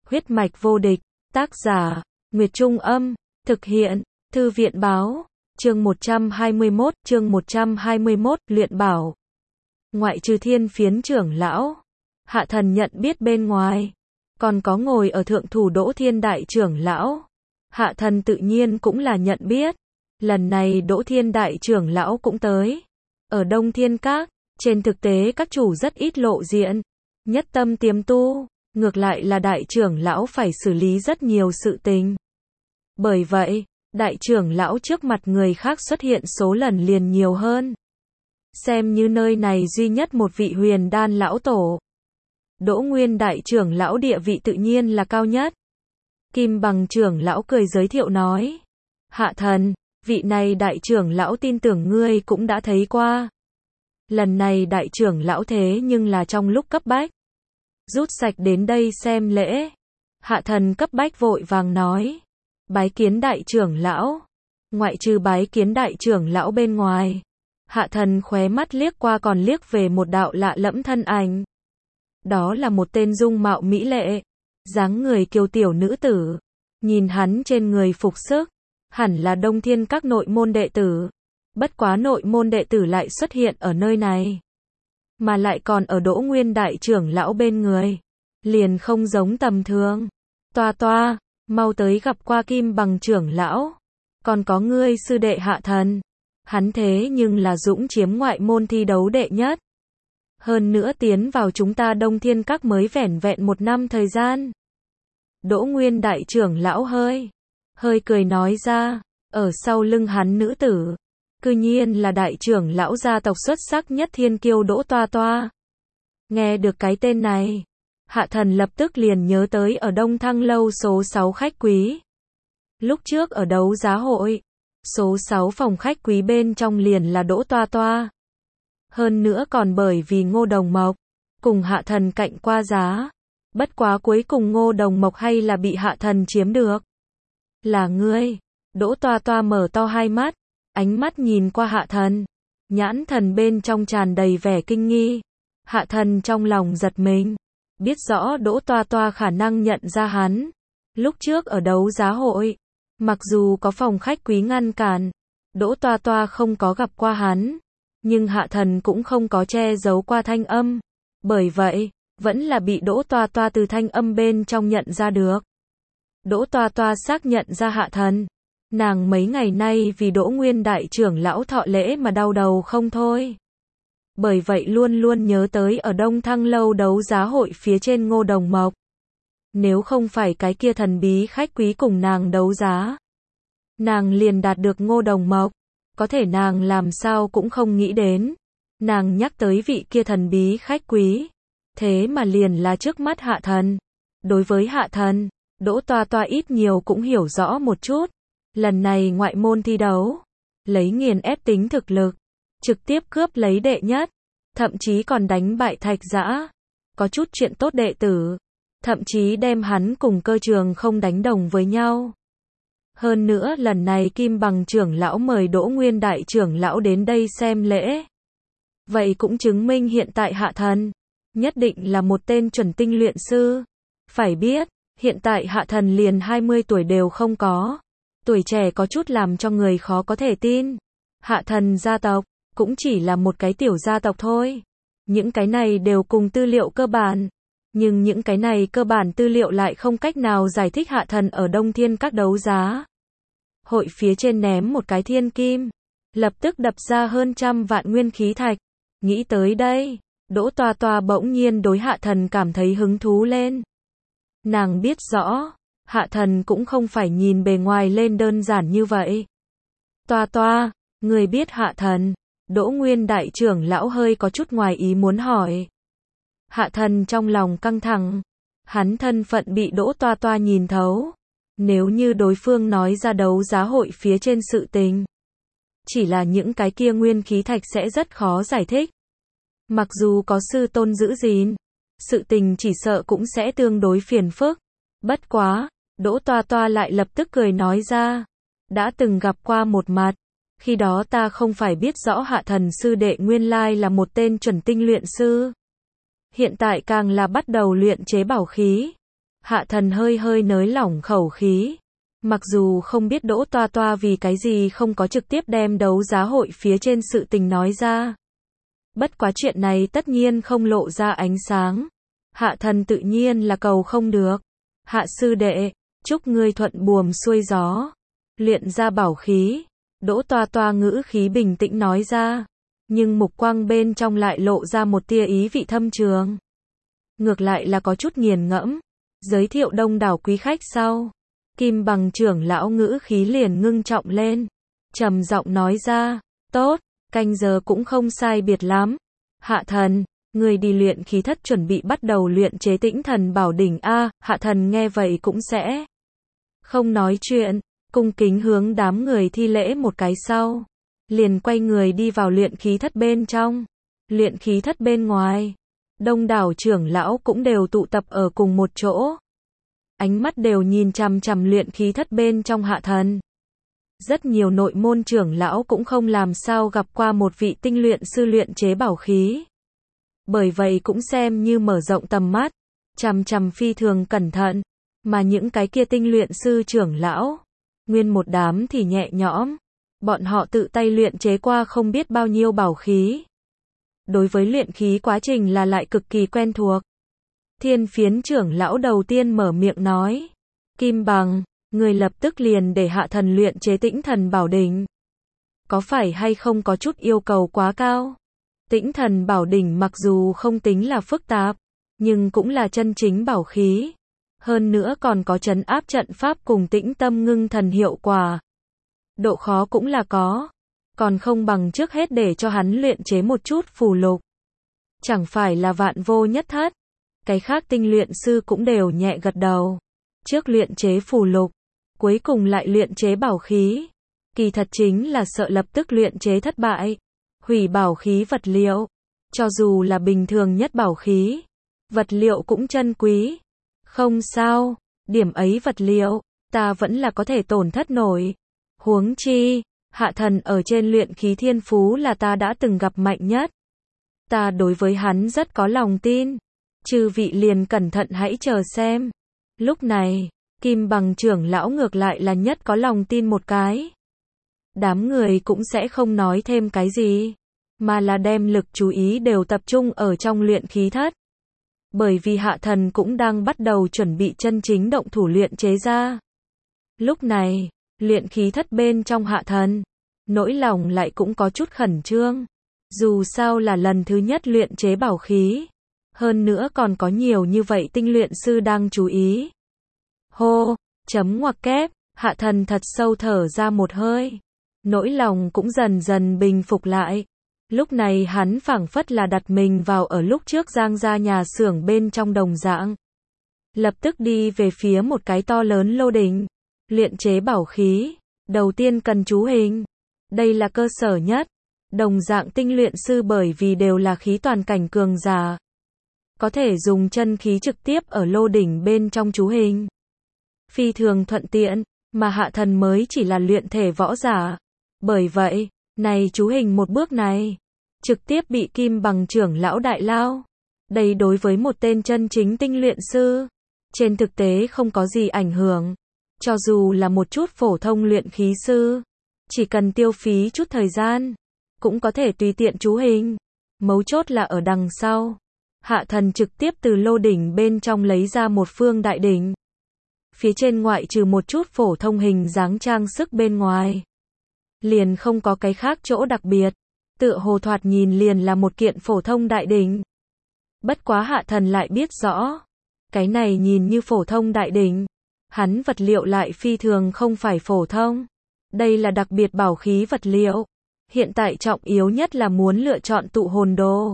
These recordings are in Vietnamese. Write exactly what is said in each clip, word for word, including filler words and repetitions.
Huyết mạch vô địch, tác giả, Nguyệt Trung Âm, thực hiện, Thư viện Báo, chương một trăm hai mươi mốt, chương một trăm hai mươi mốt, luyện bảo. Ngoại trừ Thiên Phiến trưởng lão, Hạ Thần nhận biết bên ngoài, còn có ngồi ở thượng thủ Đỗ Thiên đại trưởng lão. Hạ Thần tự nhiên cũng là nhận biết, lần này Đỗ Thiên đại trưởng lão cũng tới. Ở Đông Thiên Các, trên thực tế các chủ rất ít lộ diện, nhất tâm tiềm tu, ngược lại là đại trưởng lão phải xử lý rất nhiều sự tình. Bởi vậy, đại trưởng lão trước mặt người khác xuất hiện số lần liền nhiều hơn. Xem như nơi này duy nhất một vị huyền đan lão tổ. Đỗ Nguyên đại trưởng lão địa vị tự nhiên là cao nhất. Kim Bằng trưởng lão cười giới thiệu nói. Hạ Thần, vị này đại trưởng lão tin tưởng ngươi cũng đã thấy qua. Lần này đại trưởng lão thế nhưng là trong lúc cấp bách. Rút sạch đến đây xem lễ. Hạ Thần cấp bách vội vàng nói. Bái kiến đại trưởng lão. Ngoại trừ bái kiến đại trưởng lão bên ngoài. Hạ Thần khóe mắt liếc qua còn liếc về một đạo lạ lẫm thân ảnh. Đó là một tên dung mạo mỹ lệ, dáng người kiều tiểu nữ tử. Nhìn hắn trên người phục sức, hẳn là Đông Thiên Các nội môn đệ tử. Bất quá nội môn đệ tử lại xuất hiện ở nơi này, mà lại còn ở Đỗ Nguyên đại trưởng lão bên người, liền không giống tầm thường. Toa toa, mau tới gặp qua Kim Bằng trưởng lão, còn có ngươi sư đệ Hạ Thần. Hắn thế nhưng là dũng chiếm ngoại môn thi đấu đệ nhất. Hơn nữa tiến vào chúng ta Đông Thiên Các mới vẻn vẹn một năm thời gian. Đỗ Nguyên đại trưởng lão hơi, hơi cười nói ra, ở sau lưng hắn nữ tử, cư nhiên là đại trưởng lão gia tộc xuất sắc nhất thiên kiêu Đỗ Toa Toa. Nghe được cái tên này, Hạ Thần lập tức liền nhớ tới ở Đông Thăng lâu số sáu khách quý. Lúc trước ở đấu giá hội, số sáu phòng khách quý bên trong liền là Đỗ Toa Toa. Hơn nữa còn bởi vì Ngô Đồng Mộc cùng Hạ Thần cạnh qua giá. Bất quá cuối cùng Ngô Đồng Mộc hay là bị Hạ Thần chiếm được. Là ngươi? Đỗ Toa Toa mở to hai mắt, ánh mắt nhìn qua Hạ Thần, nhãn thần bên trong tràn đầy vẻ kinh nghi. Hạ Thần trong lòng giật mình, biết rõ Đỗ Toa Toa khả năng nhận ra hắn. Lúc trước ở đấu giá hội, mặc dù có phòng khách quý ngăn cản, Đỗ Toa Toa không có gặp qua hắn, nhưng Hạ Thần cũng không có che giấu qua thanh âm. Bởi vậy, vẫn là bị Đỗ Toa Toa từ thanh âm bên trong nhận ra được. Đỗ Toa Toa xác nhận ra Hạ Thần. Nàng mấy ngày nay vì Đỗ Nguyên đại trưởng lão thọ lễ mà đau đầu không thôi. Bởi vậy luôn luôn nhớ tới ở Đông Thăng lâu đấu giá hội phía trên Ngô Đồng Mộc. Nếu không phải cái kia thần bí khách quý cùng nàng đấu giá, nàng liền đạt được Ngô Đồng Mộc. Có thể nàng làm sao cũng không nghĩ đến. Nàng nhắc tới vị kia thần bí khách quý. Thế mà liền là trước mắt Hạ Thần. Đối với Hạ Thần, Đỗ Toa Toa ít nhiều cũng hiểu rõ một chút. Lần này ngoại môn thi đấu, lấy nghiền ép tính thực lực, trực tiếp cướp lấy đệ nhất, thậm chí còn đánh bại Thạch Dã. Có chút chuyện tốt đệ tử, thậm chí đem hắn cùng Cơ Trường không đánh đồng với nhau. Hơn nữa lần này Kim Bằng trưởng lão mời Đỗ Nguyên đại trưởng lão đến đây xem lễ. Vậy cũng chứng minh hiện tại Hạ Thần nhất định là một tên chuẩn tinh luyện sư. Phải biết, hiện tại Hạ Thần liền hai mươi tuổi đều không có. Tuổi trẻ có chút làm cho người khó có thể tin. Hạ Thần gia tộc cũng chỉ là một cái tiểu gia tộc thôi. Những cái này đều cùng tư liệu cơ bản. Nhưng những cái này cơ bản tư liệu lại không cách nào giải thích Hạ Thần ở Đông Thiên Các đấu giá hội phía trên ném một cái thiên kim, lập tức đập ra hơn trăm vạn nguyên khí thạch. Nghĩ tới đây, Đỗ Toa Toa bỗng nhiên đối Hạ Thần cảm thấy hứng thú lên. Nàng biết rõ, Hạ Thần cũng không phải nhìn bề ngoài lên đơn giản như vậy. Toa Toa, người biết Hạ Thần? Đỗ Nguyên đại trưởng lão hơi có chút ngoài ý muốn hỏi. Hạ Thần trong lòng căng thẳng, hắn thân phận bị Đỗ Toa Toa nhìn thấu. Nếu như đối phương nói ra đấu giá hội phía trên sự tình, chỉ là những cái kia nguyên khí thạch sẽ rất khó giải thích. Mặc dù có sư tôn giữ gìn, sự tình chỉ sợ cũng sẽ tương đối phiền phức. Bất quá, Đỗ Toa Toa lại lập tức cười nói ra. Đã từng gặp qua một mặt, khi đó ta không phải biết rõ Hạ Thần sư đệ nguyên lai là một tên chuẩn tinh luyện sư. Hiện tại càng là bắt đầu luyện chế bảo khí. Hạ thần hơi hơi nới lỏng khẩu khí. Mặc dù không biết Đỗ Toa Toa vì cái gì không có trực tiếp đem đấu giá hội phía trên sự tình nói ra. Bất quá chuyện này tất nhiên không lộ ra ánh sáng. Hạ thần tự nhiên là cầu không được. Hạ sư đệ, chúc ngươi thuận buồm xuôi gió. Luyện ra bảo khí. Đỗ Toa Toa ngữ khí bình tĩnh nói ra. Nhưng mục quang bên trong lại lộ ra một tia ý vị thâm trường. Ngược lại là có chút nghiền ngẫm. Giới thiệu đông đảo quý khách sau. Kim Bằng trưởng lão ngữ khí liền ngưng trọng lên. Trầm giọng nói ra. Tốt, canh giờ cũng không sai biệt lắm. Hạ thần, người đi luyện khí thất chuẩn bị bắt đầu luyện chế Tĩnh Thần Bảo Đỉnh a. Hạ thần nghe vậy cũng sẽ không nói chuyện, cung kính hướng đám người thi lễ một cái sau, liền quay người đi vào luyện khí thất bên trong. Luyện khí thất bên ngoài, đông đảo trưởng lão cũng đều tụ tập ở cùng một chỗ. Ánh mắt đều nhìn chằm chằm luyện khí thất bên trong Hạ thần. Rất nhiều nội môn trưởng lão cũng không làm sao gặp qua một vị tinh luyện sư luyện chế bảo khí. Bởi vậy cũng xem như mở rộng tầm mắt, chằm chằm phi thường cẩn thận, mà những cái kia tinh luyện sư trưởng lão, nguyên một đám thì nhẹ nhõm, bọn họ tự tay luyện chế qua không biết bao nhiêu bảo khí. Đối với luyện khí quá trình là lại cực kỳ quen thuộc. Thiên Phiến trưởng lão đầu tiên mở miệng nói, Kim Bằng, người lập tức liền để Hạ thần luyện chế Tĩnh Thần Bảo Đỉnh. Có phải hay không có chút yêu cầu quá cao? Tĩnh Thần Bảo Đỉnh mặc dù không tính là phức tạp, nhưng cũng là chân chính bảo khí. Hơn nữa còn có trấn áp trận pháp cùng tĩnh tâm ngưng thần hiệu quả. Độ khó cũng là có. Còn không bằng trước hết để cho hắn luyện chế một chút phù lục. Chẳng phải là vạn vô nhất thất. Cái khác tinh luyện sư cũng đều nhẹ gật đầu. Trước luyện chế phù lục, cuối cùng lại luyện chế bảo khí. Kỳ thật chính là sợ lập tức luyện chế thất bại. Hủy bảo khí vật liệu. Cho dù là bình thường nhất bảo khí, vật liệu cũng chân quý. Không sao, điểm ấy vật liệu, ta vẫn là có thể tổn thất nổi. Huống chi, Hạ thần ở trên luyện khí thiên phú là ta đã từng gặp mạnh nhất. Ta đối với hắn rất có lòng tin. Chư vị liền cẩn thận hãy chờ xem. Lúc này, Kim Bằng trưởng lão ngược lại là nhất có lòng tin một cái. Đám người cũng sẽ không nói thêm cái gì, mà là đem lực chú ý đều tập trung ở trong luyện khí thất. Bởi vì Hạ thần cũng đang bắt đầu chuẩn bị chân chính động thủ luyện chế ra. Lúc này, luyện khí thất bên trong Hạ thần, nỗi lòng lại cũng có chút khẩn trương. Dù sao là lần thứ nhất luyện chế bảo khí. Hơn nữa còn có nhiều như vậy tinh luyện sư đang chú ý. Hô, chấm ngoặc kép, Hạ thần thật sâu thở ra một hơi. Nỗi lòng cũng dần dần bình phục lại. Lúc này hắn phảng phất là đặt mình vào ở lúc trước Giang gia nhà xưởng bên trong đồng dạng. Lập tức đi về phía một cái to lớn lô đỉnh. Luyện chế bảo khí, đầu tiên cần chú hình. Đây là cơ sở nhất. Đồng dạng tinh luyện sư bởi vì đều là khí toàn cảnh cường giả, có thể dùng chân khí trực tiếp ở lô đỉnh bên trong chú hình. Phi thường thuận tiện, mà Hạ thần mới chỉ là luyện thể võ giả. Bởi vậy, này chú hình một bước này, trực tiếp bị Kim Bằng trưởng lão đại lao. Đây đối với một tên chân chính tinh luyện sư, trên thực tế không có gì ảnh hưởng. Cho dù là một chút phổ thông luyện khí sư, chỉ cần tiêu phí chút thời gian, cũng có thể tùy tiện chú hình. Mấu chốt là ở đằng sau. Hạ thần trực tiếp từ lô đỉnh bên trong lấy ra một phương đại đỉnh. Phía trên ngoại trừ một chút phổ thông hình dáng trang sức bên ngoài, liền không có cái khác chỗ đặc biệt. Tựa hồ thoạt nhìn liền là một kiện phổ thông đại đỉnh. Bất quá Hạ thần lại biết rõ, cái này nhìn như phổ thông đại đỉnh, hắn vật liệu lại phi thường không phải phổ thông. Đây là đặc biệt bảo khí vật liệu. Hiện tại trọng yếu nhất là muốn lựa chọn tụ hồn đồ.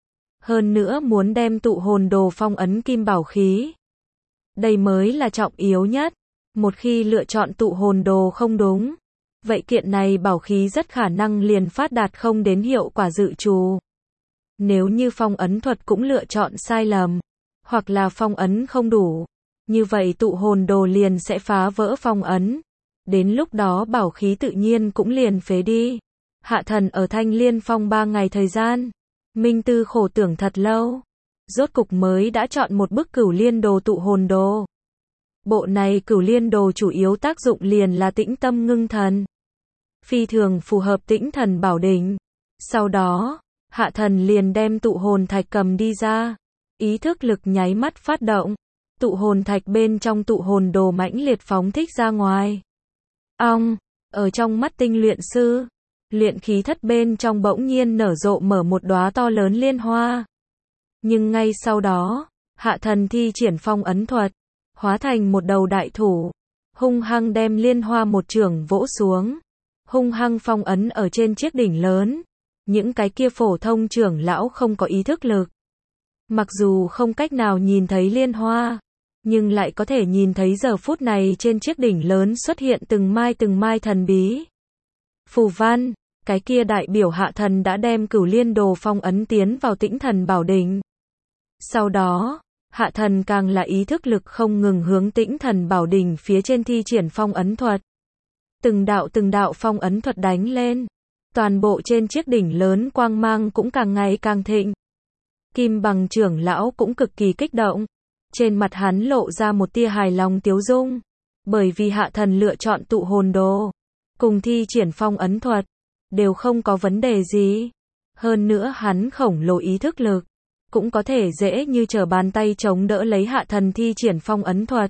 Hơn nữa muốn đem tụ hồn đồ phong ấn kim bảo khí. Đây mới là trọng yếu nhất. Một khi lựa chọn tụ hồn đồ không đúng, vậy kiện này bảo khí rất khả năng liền phát đạt không đến hiệu quả dự trù. Nếu như phong ấn thuật cũng lựa chọn sai lầm, hoặc là phong ấn không đủ, như vậy tụ hồn đồ liền sẽ phá vỡ phong ấn. Đến lúc đó bảo khí tự nhiên cũng liền phế đi. Hạ thần ở Thanh Liên Phong ba ngày thời gian, minh tư khổ tưởng thật lâu, rốt cục mới đã chọn một bức Cửu Liên đồ tụ hồn đồ. Bộ này Cửu Liên Đồ chủ yếu tác dụng liền là tĩnh tâm ngưng thần. Phi thường phù hợp tĩnh thần bảo đỉnh. Sau đó, Hạ Thần liền đem tụ hồn thạch cầm đi ra. Ý thức lực nháy mắt phát động. Tụ hồn thạch bên trong tụ hồn đồ mãnh liệt phóng thích ra ngoài. Ong, ở trong mắt tinh luyện sư, luyện khí thất bên trong bỗng nhiên nở rộ mở một đóa to lớn liên hoa. Nhưng ngay sau đó, Hạ Thần thi triển phong ấn thuật, hóa thành một đầu đại thủ, hung hăng đem liên hoa một chưởng vỗ xuống, hung hăng phong ấn ở trên chiếc đỉnh lớn. Những cái kia phổ thông trưởng lão không có ý thức lực, mặc dù không cách nào nhìn thấy liên hoa, nhưng lại có thể nhìn thấy giờ phút này trên chiếc đỉnh lớn xuất hiện từng mai từng mai thần bí phù văn, cái kia đại biểu Hạ Thần đã đem Cửu Liên Đồ phong ấn tiến vào tĩnh thần bảo đỉnh. Sau đó, Hạ Thần càng là ý thức lực không ngừng hướng tĩnh thần bảo đỉnh phía trên thi triển phong ấn thuật. Từng đạo từng đạo phong ấn thuật đánh lên, toàn bộ trên chiếc đỉnh lớn quang mang cũng càng ngày càng thịnh. Kim Bằng trưởng lão cũng cực kỳ kích động, trên mặt hắn lộ ra một tia hài lòng tiếu dung, bởi vì Hạ Thần lựa chọn tụ hồn đồ, cùng thi triển phong ấn thuật, đều không có vấn đề gì. Hơn nữa hắn khổng lồ ý thức lực, cũng có thể dễ như trở bàn tay chống đỡ lấy Hạ Thần thi triển phong ấn thuật.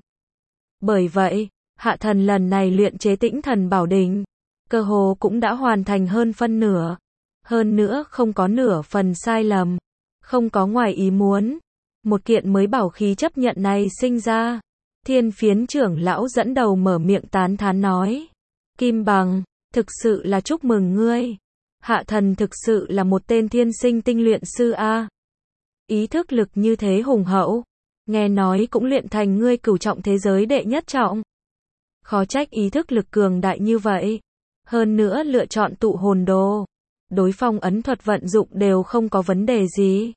Bởi vậy, Hạ Thần lần này luyện chế tĩnh thần bảo đỉnh, cơ hồ cũng đã hoàn thành hơn phân nửa. Hơn nữa không có nửa phần sai lầm, không có ngoài ý muốn. Một kiện mới bảo khí chấp nhận này sinh ra. Thiên Phiến trưởng lão dẫn đầu mở miệng tán thán nói. Kim Bằng, thực sự là chúc mừng ngươi. Hạ Thần thực sự là một tên thiên sinh tinh luyện sư a. Ý thức lực như thế hùng hậu, nghe nói cũng luyện thành ngươi cửu trọng thế giới đệ nhất trọng. Khó trách ý thức lực cường đại như vậy. Hơn nữa lựa chọn tụ hồn đồ, đối phong ấn thuật vận dụng đều không có vấn đề gì.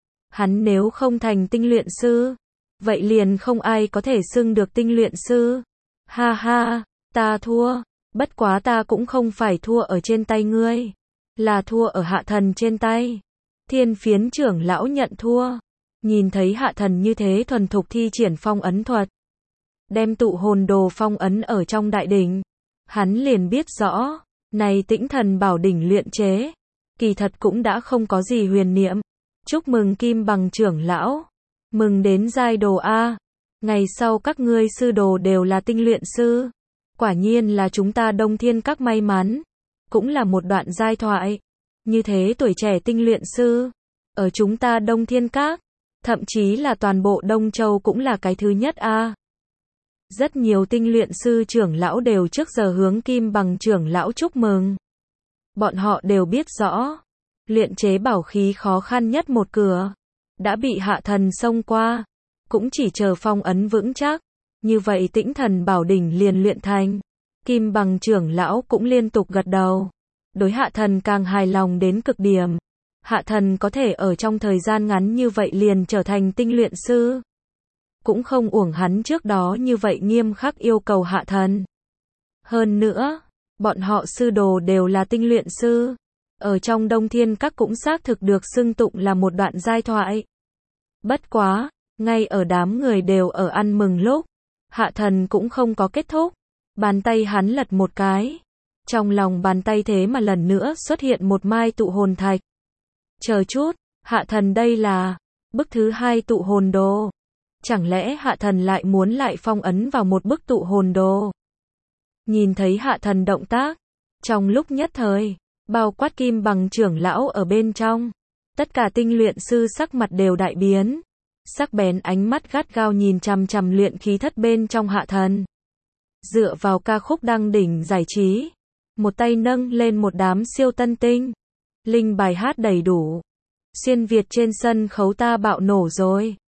Hắn nếu không thành tinh luyện sư, vậy liền không ai có thể xưng được tinh luyện sư. Ha ha, ta thua, bất quá ta cũng không phải thua ở trên tay ngươi, là thua ở Hạ Thần trên tay. Thiên Phiến trưởng lão nhận thua, nhìn thấy Hạ Thần như thế thuần thục thi triển phong ấn thuật, đem tụ hồn đồ phong ấn ở trong đại đỉnh, hắn liền biết rõ, này tĩnh thần bảo đỉnh luyện chế, kỳ thật cũng đã không có gì huyền niệm. Chúc mừng Kim Bằng trưởng lão, mừng đến giai đồ A, ngày sau các ngươi sư đồ đều là tinh luyện sư, quả nhiên là chúng ta Đông Thiên các may mắn, cũng là một đoạn giai thoại, như thế tuổi trẻ tinh luyện sư, ở chúng ta Đông Thiên các, thậm chí là toàn bộ Đông Châu cũng là cái thứ nhất A. Rất nhiều tinh luyện sư trưởng lão đều trước giờ hướng Kim Bằng trưởng lão chúc mừng. Bọn họ đều biết rõ, luyện chế bảo khí khó khăn nhất một cửa, đã bị Hạ Thần xông qua, cũng chỉ chờ phong ấn vững chắc, như vậy tĩnh thần bảo đỉnh liền luyện thành. Kim Bằng trưởng lão cũng liên tục gật đầu, đối Hạ Thần càng hài lòng đến cực điểm. Hạ Thần có thể ở trong thời gian ngắn như vậy liền trở thành tinh luyện sư, cũng không uổng hắn trước đó như vậy nghiêm khắc yêu cầu Hạ Thần. Hơn nữa, bọn họ sư đồ đều là tinh luyện sư, ở trong Đông Thiên các cũng xác thực được xưng tụng là một đoạn giai thoại. Bất quá, ngay ở đám người đều ở ăn mừng lúc, Hạ Thần cũng không có kết thúc, bàn tay hắn lật một cái, trong lòng bàn tay thế mà lần nữa xuất hiện một mai tụ hồn thạch. Chờ chút, Hạ Thần đây là bức thứ hai tụ hồn đồ. Chẳng lẽ Hạ Thần lại muốn lại phong ấn vào một bức tụ hồn đồ? Nhìn thấy Hạ Thần động tác, trong lúc nhất thời, bao quát Kim Bằng trưởng lão ở bên trong, tất cả tinh luyện sư sắc mặt đều đại biến, sắc bén ánh mắt gắt gao nhìn chằm chằm luyện khí thất bên trong Hạ Thần. Dựa vào ca khúc đăng đỉnh giải trí, một tay nâng lên một đám siêu tân tinh, linh bài hát đầy đủ, xuyên Việt trên sân khấu ta bạo nổ rồi.